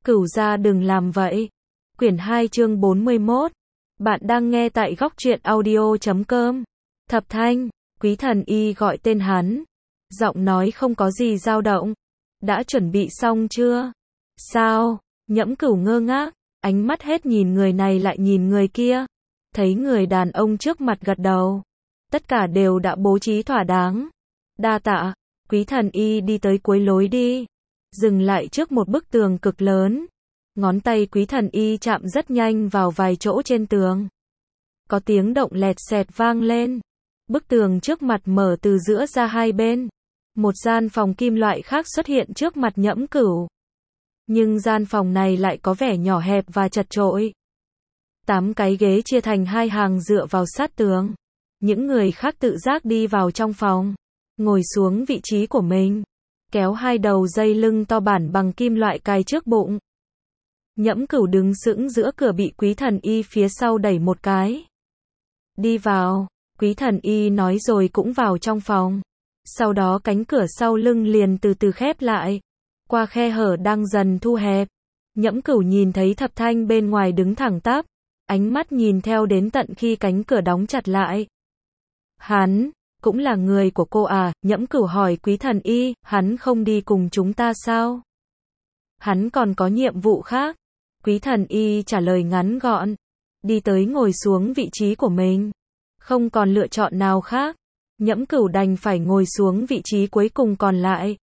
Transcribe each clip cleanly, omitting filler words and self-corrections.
Cửu gia đừng làm vậy. Quyển 2 chương 41. Bạn đang nghe tại góc truyện audio.com. Thập Thanh, Quý Thần Y gọi tên hắn. Giọng nói không có gì dao động. Đã chuẩn bị xong chưa? Sao? Nhẫm Cửu ngơ ngác, ánh mắt hết nhìn người này lại nhìn người kia. Thấy người đàn ông trước mặt gật đầu. Tất cả đều đã bố trí thỏa đáng. Đa tạ. Quý Thần Y đi tới cuối lối đi. Dừng lại trước một bức tường cực lớn. Ngón tay Quý Thần Y chạm rất nhanh vào vài chỗ trên tường. Có tiếng động lẹt xẹt vang lên. Bức tường trước mặt mở từ giữa ra hai bên. Một gian phòng kim loại khác xuất hiện trước mặt Nhẫm Cửu. Nhưng gian phòng này lại có vẻ nhỏ hẹp và chật chội. 8 cái ghế chia thành hai hàng dựa vào sát tường. Những người khác tự giác đi vào trong phòng. Ngồi xuống vị trí của mình. Kéo hai đầu dây lưng to bản bằng kim loại cài trước bụng. Nhẫm Cửu đứng sững giữa cửa bị Quý Thần Y phía sau đẩy một cái. Đi vào, Quý Thần Y nói rồi cũng vào trong phòng. Sau đó cánh cửa sau lưng liền từ từ khép lại. Qua khe hở đang dần thu hẹp. Nhẫm Cửu nhìn thấy Thập Thanh bên ngoài đứng thẳng tắp. Ánh mắt nhìn theo đến tận khi cánh cửa đóng chặt lại. Hắn, cũng là người của cô à? Nhẫm Cửu hỏi Quý Thần Y, hắn không đi cùng chúng ta sao? Hắn còn có nhiệm vụ khác. Quý Thần Y trả lời ngắn gọn. Đi tới ngồi xuống vị trí của mình. Không còn lựa chọn nào khác. Nhẫm Cửu đành phải ngồi xuống vị trí cuối cùng còn lại.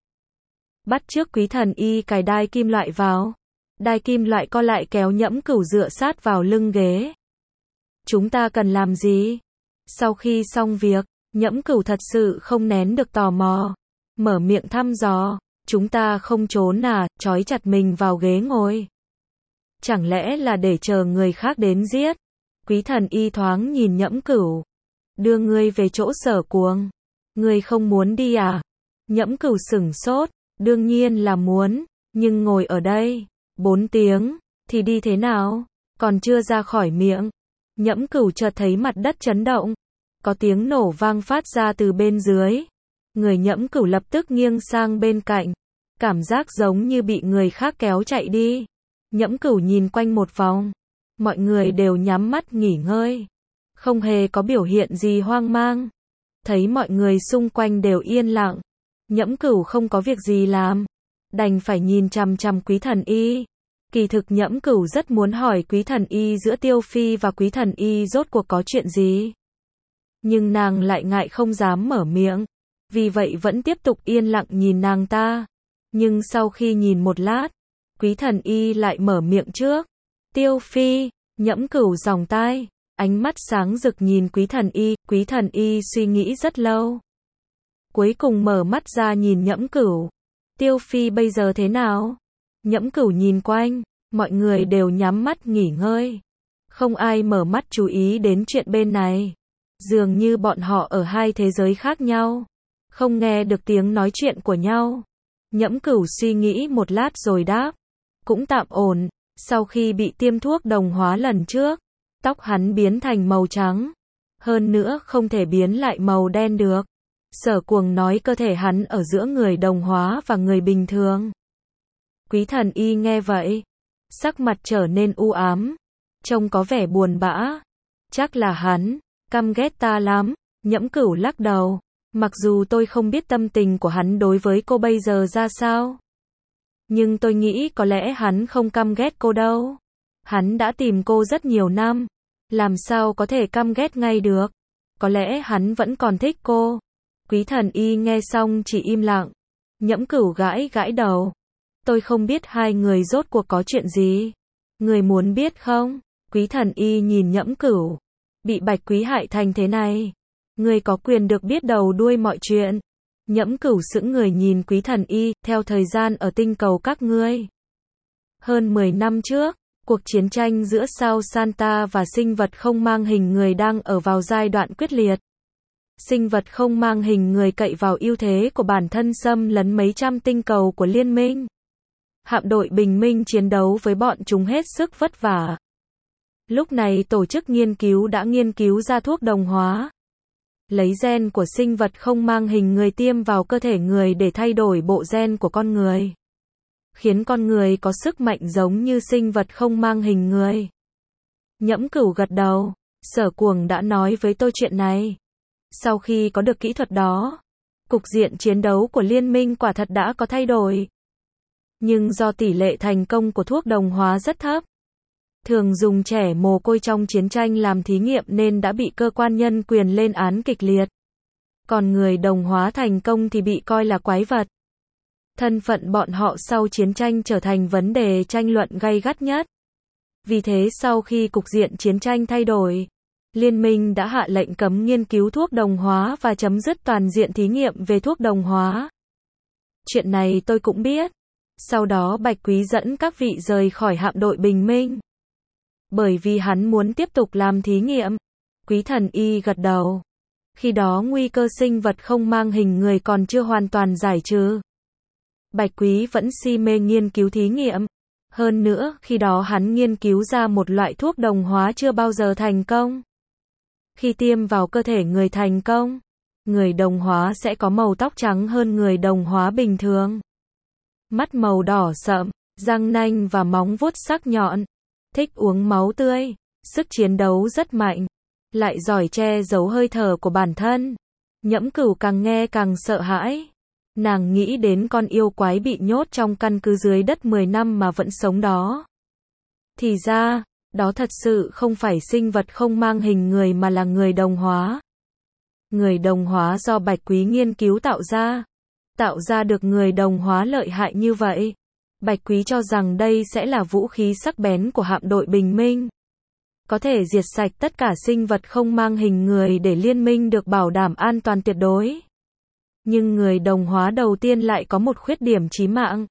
Bắt trước Quý Thần Y cài đai kim loại vào. Đai kim loại co lại kéo Nhẫm Cửu dựa sát vào lưng ghế. Chúng ta cần làm gì? Sau khi xong việc, Nhẫm Cửu thật sự không nén được tò mò. Mở miệng thăm dò. Chúng ta không trốn à? Trói chặt mình vào ghế ngồi. Chẳng lẽ là để chờ người khác đến giết? Quý Thần Y thoáng nhìn Nhẫm Cửu. Đưa ngươi về chỗ Sở Cuồng. Ngươi không muốn đi à? Nhẫm Cửu sửng sốt. Đương nhiên là muốn. Nhưng ngồi ở đây 4 tiếng. Thì đi thế nào? Còn chưa ra khỏi miệng. Nhẫm Cửu chợt thấy mặt đất chấn động. Có tiếng nổ vang phát ra từ bên dưới. Người Nhẫm Cửu lập tức nghiêng sang bên cạnh. Cảm giác giống như bị người khác kéo chạy đi. Nhẫm Cửu nhìn quanh một vòng. Mọi người đều nhắm mắt nghỉ ngơi. Không hề có biểu hiện gì hoang mang. Thấy mọi người xung quanh đều yên lặng. Nhẫm Cửu không có việc gì làm. Đành phải nhìn chằm chằm Quý Thần Y. Kỳ thực Nhẫm Cửu rất muốn hỏi Quý Thần Y giữa Tiêu Phi và Quý Thần Y rốt cuộc có chuyện gì. Nhưng nàng lại ngại không dám mở miệng. Vì vậy vẫn tiếp tục yên lặng nhìn nàng ta. Nhưng sau khi nhìn một lát, Quý Thần Y lại mở miệng trước. Tiêu Phi, Nhẫm Cửu giòng tai. Ánh mắt sáng rực nhìn Quý Thần Y. Quý Thần Y suy nghĩ rất lâu. Cuối cùng mở mắt ra nhìn Nhẫm Cửu. Tiêu Phi bây giờ thế nào? Nhẫm Cửu nhìn quanh. Mọi người đều nhắm mắt nghỉ ngơi. Không ai mở mắt chú ý đến chuyện bên này. Dường như bọn họ ở hai thế giới khác nhau. Không nghe được tiếng nói chuyện của nhau. Nhẫm Cửu suy nghĩ một lát rồi đáp. Cũng tạm ổn. Sau khi bị tiêm thuốc đồng hóa lần trước, tóc hắn biến thành màu trắng. Hơn nữa không thể biến lại màu đen được. Sở Cuồng nói cơ thể hắn ở giữa người đồng hóa và người bình thường. Quý Thần Y nghe vậy. Sắc mặt trở nên u ám. Trông có vẻ buồn bã. Chắc là hắn căm ghét ta lắm. Nhẫm Cửu lắc đầu. Mặc dù tôi không biết tâm tình của hắn đối với cô bây giờ ra sao. Nhưng tôi nghĩ có lẽ hắn không căm ghét cô đâu. Hắn đã tìm cô rất nhiều năm. Làm sao có thể căm ghét ngay được. Có lẽ hắn vẫn còn thích cô. Quý Thần Y nghe xong chỉ im lặng. Nhẫm Cửu gãi gãi đầu. Tôi không biết hai người rốt cuộc có chuyện gì. Người muốn biết không? Quý Thần Y nhìn Nhẫm Cửu. Bị Bạch Quý hại thành thế này. Người có quyền được biết đầu đuôi mọi chuyện. Nhẫm Cửu sững người nhìn Quý Thần Y. Theo thời gian ở tinh cầu các ngươi. Hơn 10 năm trước, cuộc chiến tranh giữa sao Santa và sinh vật không mang hình người đang ở vào giai đoạn quyết liệt. Sinh vật không mang hình người cậy vào ưu thế của bản thân xâm lấn mấy trăm tinh cầu của liên minh. Hạm đội bình minh chiến đấu với bọn chúng hết sức vất vả. Lúc này tổ chức nghiên cứu đã nghiên cứu ra thuốc đồng hóa. Lấy gen của sinh vật không mang hình người tiêm vào cơ thể người để thay đổi bộ gen của con người. khiến con người có sức mạnh giống như sinh vật không mang hình người. Nhẫm Cửu gật đầu, Sở Cuồng đã nói với tôi chuyện này. Sau khi có được kỹ thuật đó, cục diện chiến đấu của liên minh quả thật đã có thay đổi. Nhưng do tỷ lệ thành công của thuốc đồng hóa rất thấp, thường dùng trẻ mồ côi trong chiến tranh làm thí nghiệm nên đã bị cơ quan nhân quyền lên án kịch liệt. Còn người đồng hóa thành công thì bị coi là quái vật. Thân phận bọn họ sau chiến tranh trở thành vấn đề tranh luận gay gắt nhất. Vì thế sau khi cục diện chiến tranh thay đổi, Liên minh đã hạ lệnh cấm nghiên cứu thuốc đồng hóa và chấm dứt toàn diện thí nghiệm về thuốc đồng hóa. Chuyện này tôi cũng biết. Sau đó Bạch Quý dẫn các vị rời khỏi hạm đội Bình Minh. Bởi vì hắn muốn tiếp tục làm thí nghiệm. Quý Thần Y gật đầu. Khi đó nguy cơ sinh vật không mang hình người còn chưa hoàn toàn giải trừ. Bạch Quý vẫn si mê nghiên cứu thí nghiệm. Hơn nữa, khi đó hắn nghiên cứu ra một loại thuốc đồng hóa chưa bao giờ thành công. Khi tiêm vào cơ thể người thành công, người đồng hóa sẽ có màu tóc trắng hơn người đồng hóa bình thường. Mắt màu đỏ sậm, răng nanh và móng vuốt sắc nhọn. Thích uống máu tươi, sức chiến đấu rất mạnh, lại giỏi che giấu hơi thở của bản thân. Nhẫm Cửu càng nghe càng sợ hãi. Nàng nghĩ đến con yêu quái bị nhốt trong căn cứ dưới đất 10 năm mà vẫn sống đó. Thì ra, đó thật sự không phải sinh vật không mang hình người mà là người đồng hóa. Người đồng hóa do Bạch Quý nghiên cứu tạo ra được người đồng hóa lợi hại như vậy. Bạch Quý cho rằng đây sẽ là vũ khí sắc bén của hạm đội Bình Minh. Có thể diệt sạch tất cả sinh vật không mang hình người để liên minh được bảo đảm an toàn tuyệt đối. Nhưng người đồng hóa đầu tiên lại có một khuyết điểm chí mạng.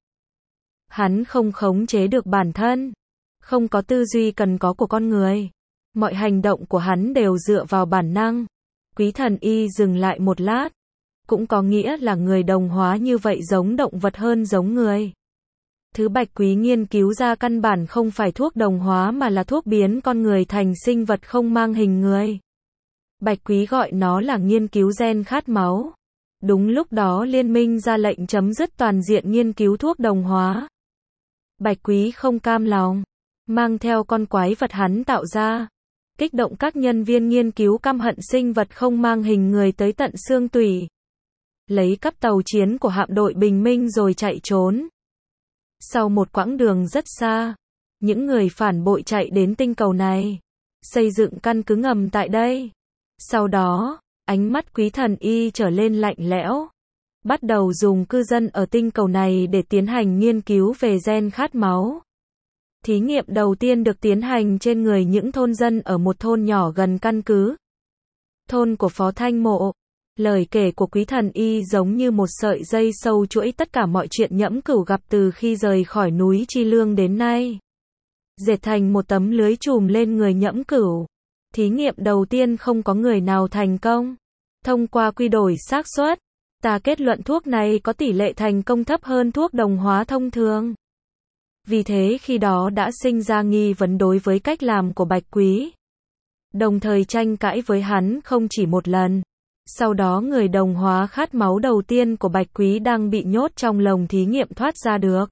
Hắn không khống chế được bản thân, không có tư duy cần có của con người. Mọi hành động của hắn đều dựa vào bản năng. Quý Thần Y dừng lại một lát. Cũng có nghĩa là người đồng hóa như vậy giống động vật hơn giống người. Thứ Bạch Quý nghiên cứu ra căn bản không phải thuốc đồng hóa mà là thuốc biến con người thành sinh vật không mang hình người. Bạch Quý gọi nó là nghiên cứu gen khát máu. Đúng lúc đó liên minh ra lệnh chấm dứt toàn diện nghiên cứu thuốc đồng hóa. Bạch Quý không cam lòng, mang theo con quái vật hắn tạo ra, kích động các nhân viên nghiên cứu căm hận sinh vật không mang hình người tới tận xương tủy. Lấy cắp tàu chiến của hạm đội Bình Minh rồi chạy trốn. Sau một quãng đường rất xa, những người phản bội chạy đến tinh cầu này, xây dựng căn cứ ngầm tại đây. Sau đó, ánh mắt Quý Thần Y trở lên lạnh lẽo, bắt đầu dùng cư dân ở tinh cầu này để tiến hành nghiên cứu về gen khát máu. Thí nghiệm đầu tiên được tiến hành trên người những thôn dân ở một thôn nhỏ gần căn cứ. Thôn của Phó Thanh Mộ. Lời kể của Quý Thần Y giống như một sợi dây sâu chuỗi tất cả mọi chuyện Nhẫm Cửu gặp từ khi rời khỏi núi Chi Lương đến nay. Dệt thành một tấm lưới trùm lên người Nhẫm Cửu. Thí nghiệm đầu tiên không có người nào thành công. Thông qua quy đổi xác suất, ta kết luận thuốc này có tỷ lệ thành công thấp hơn thuốc đồng hóa thông thường. Vì thế khi đó đã sinh ra nghi vấn đối với cách làm của Bạch Quý. Đồng thời tranh cãi với hắn không chỉ một lần. Sau đó người đồng hóa khát máu đầu tiên của Bạch Quý đang bị nhốt trong lồng thí nghiệm thoát ra được.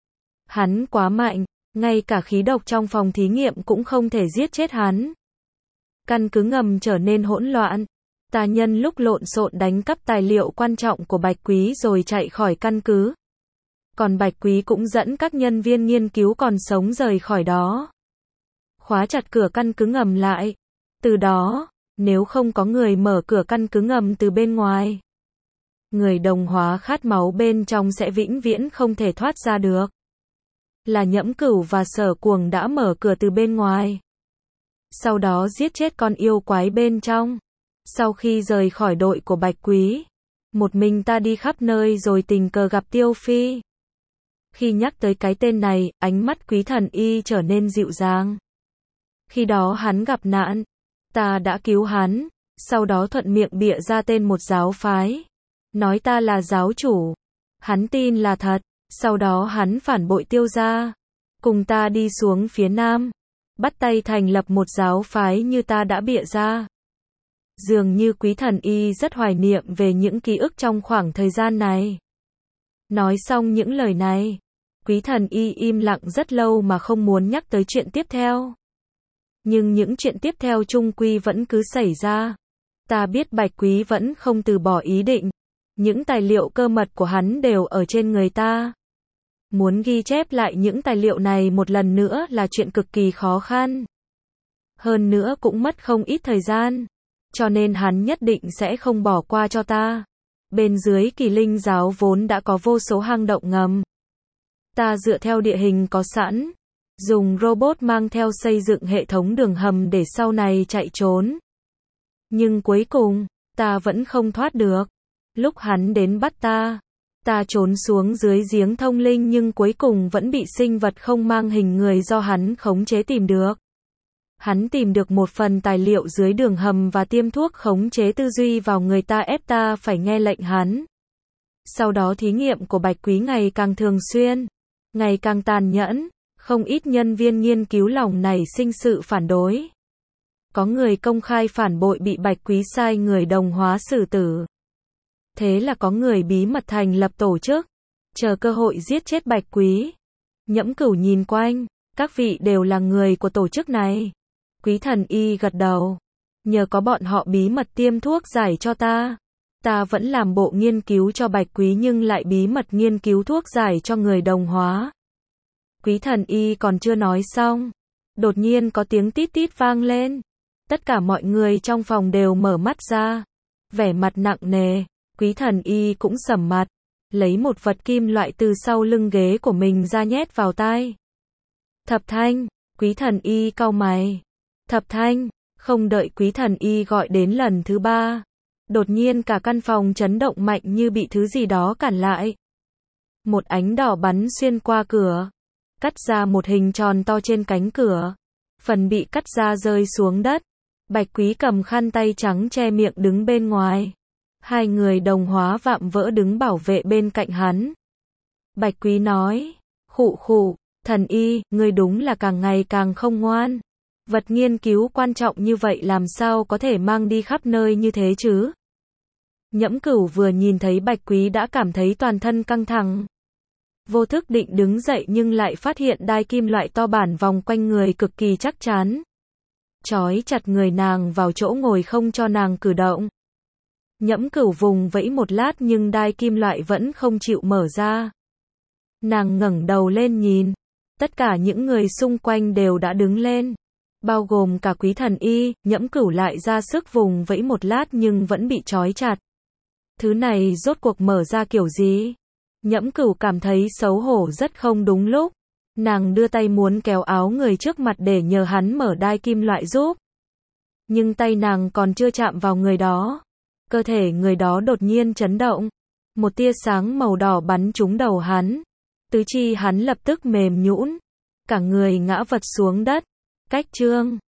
Hắn quá mạnh, ngay cả khí độc trong phòng thí nghiệm cũng không thể giết chết hắn. Căn cứ ngầm trở nên hỗn loạn. Tà nhân lúc lộn xộn đánh cắp tài liệu quan trọng của Bạch Quý rồi chạy khỏi căn cứ. Còn Bạch Quý cũng dẫn các nhân viên nghiên cứu còn sống rời khỏi đó. Khóa chặt cửa căn cứ ngầm lại. Từ đó, nếu không có người mở cửa căn cứ ngầm từ bên ngoài, người đồng hóa khát máu bên trong sẽ vĩnh viễn không thể thoát ra được. Là Nhẫm Cửu và Sở Cuồng đã mở cửa từ bên ngoài. Sau đó giết chết con yêu quái bên trong. Sau khi rời khỏi đội của Bạch Quý, một mình ta đi khắp nơi rồi tình cờ gặp Tiêu Phi. Khi nhắc tới cái tên này, ánh mắt Quý Thần Y trở nên dịu dàng. Khi đó hắn gặp nạn, ta đã cứu hắn, sau đó thuận miệng bịa ra tên một giáo phái. Nói ta là giáo chủ. Hắn tin là thật, sau đó hắn phản bội Tiêu gia. Cùng ta đi xuống phía Nam, bắt tay thành lập một giáo phái như ta đã bịa ra. Dường như Quý Thần Y rất hoài niệm về những ký ức trong khoảng thời gian này. Nói xong những lời này, Quý thần y im lặng rất lâu mà không muốn nhắc tới chuyện tiếp theo. Nhưng những chuyện tiếp theo chung quy vẫn cứ xảy ra. Ta biết Bạch Quý vẫn không từ bỏ ý định. Những tài liệu cơ mật của hắn đều ở trên người ta. Muốn ghi chép lại những tài liệu này một lần nữa là chuyện cực kỳ khó khăn. Hơn nữa cũng mất không ít thời gian. Cho nên hắn nhất định sẽ không bỏ qua cho ta. Bên dưới Kỳ Linh giáo vốn đã có vô số hang động ngầm. Ta dựa theo địa hình có sẵn, dùng robot mang theo xây dựng hệ thống đường hầm để sau này chạy trốn. Nhưng cuối cùng, ta vẫn không thoát được. Lúc hắn đến bắt ta trốn xuống dưới giếng thông linh nhưng cuối cùng vẫn bị sinh vật không mang hình người do hắn khống chế tìm được. Hắn tìm được một phần tài liệu dưới đường hầm và tiêm thuốc khống chế tư duy vào người ta ép ta phải nghe lệnh hắn. Sau đó thí nghiệm của Bạch Quý ngày càng thường xuyên, ngày càng tàn nhẫn, không ít nhân viên nghiên cứu lòng nảy sinh sự phản đối. Có người công khai phản bội bị Bạch Quý sai người đồng hóa xử tử. Thế là có người bí mật thành lập tổ chức, chờ cơ hội giết chết Bạch Quý. Nhẫm Cửu nhìn quanh, các vị đều là người của tổ chức này. Quý thần y gật đầu. Nhờ có bọn họ bí mật tiêm thuốc giải cho ta. Ta vẫn làm bộ nghiên cứu cho Bạch Quý nhưng lại bí mật nghiên cứu thuốc giải cho người đồng hóa. Quý thần y còn chưa nói xong. Đột nhiên có tiếng tít tít vang lên. Tất cả mọi người trong phòng đều mở mắt ra. Vẻ mặt nặng nề. Quý thần y cũng sầm mặt. Lấy một vật kim loại từ sau lưng ghế của mình ra nhét vào tai. Thập Thanh. Quý thần y cau mày. Thập Thanh. Không đợi quý thần y gọi đến lần thứ 3. Đột nhiên cả căn phòng chấn động mạnh như bị thứ gì đó cản lại. Một ánh đỏ bắn xuyên qua cửa. Cắt ra một hình tròn to trên cánh cửa. Phần bị cắt ra rơi xuống đất. Bạch Quý cầm khăn tay trắng che miệng đứng bên ngoài. Hai người đồng hóa vạm vỡ đứng bảo vệ bên cạnh hắn. Bạch Quý nói, khụ khụ, thần y, ngươi đúng là càng ngày càng không ngoan. Vật nghiên cứu quan trọng như vậy làm sao có thể mang đi khắp nơi như thế chứ? Nhẫm Cửu vừa nhìn thấy Bạch Quý đã cảm thấy toàn thân căng thẳng. Vô thức định đứng dậy nhưng lại phát hiện đai kim loại to bản vòng quanh người cực kỳ chắc chắn. Trói chặt người nàng vào chỗ ngồi không cho nàng cử động. Nhẫm Cửu vùng vẫy một lát nhưng đai kim loại vẫn không chịu mở ra. Nàng ngẩng đầu lên nhìn. Tất cả những người xung quanh đều đã đứng lên. Bao gồm cả quý thần y, Nhẫm Cửu lại ra sức vùng vẫy một lát nhưng vẫn bị trói chặt. Thứ này rốt cuộc mở ra kiểu gì? Nhẫm Cửu cảm thấy xấu hổ rất không đúng lúc. Nàng đưa tay muốn kéo áo người trước mặt để nhờ hắn mở đai kim loại giúp. Nhưng tay nàng còn chưa chạm vào người đó. Cơ thể người đó đột nhiên chấn động. Một tia sáng màu đỏ bắn trúng đầu hắn. Tứ chi hắn lập tức mềm nhũn. Cả người ngã vật xuống đất. Cách chương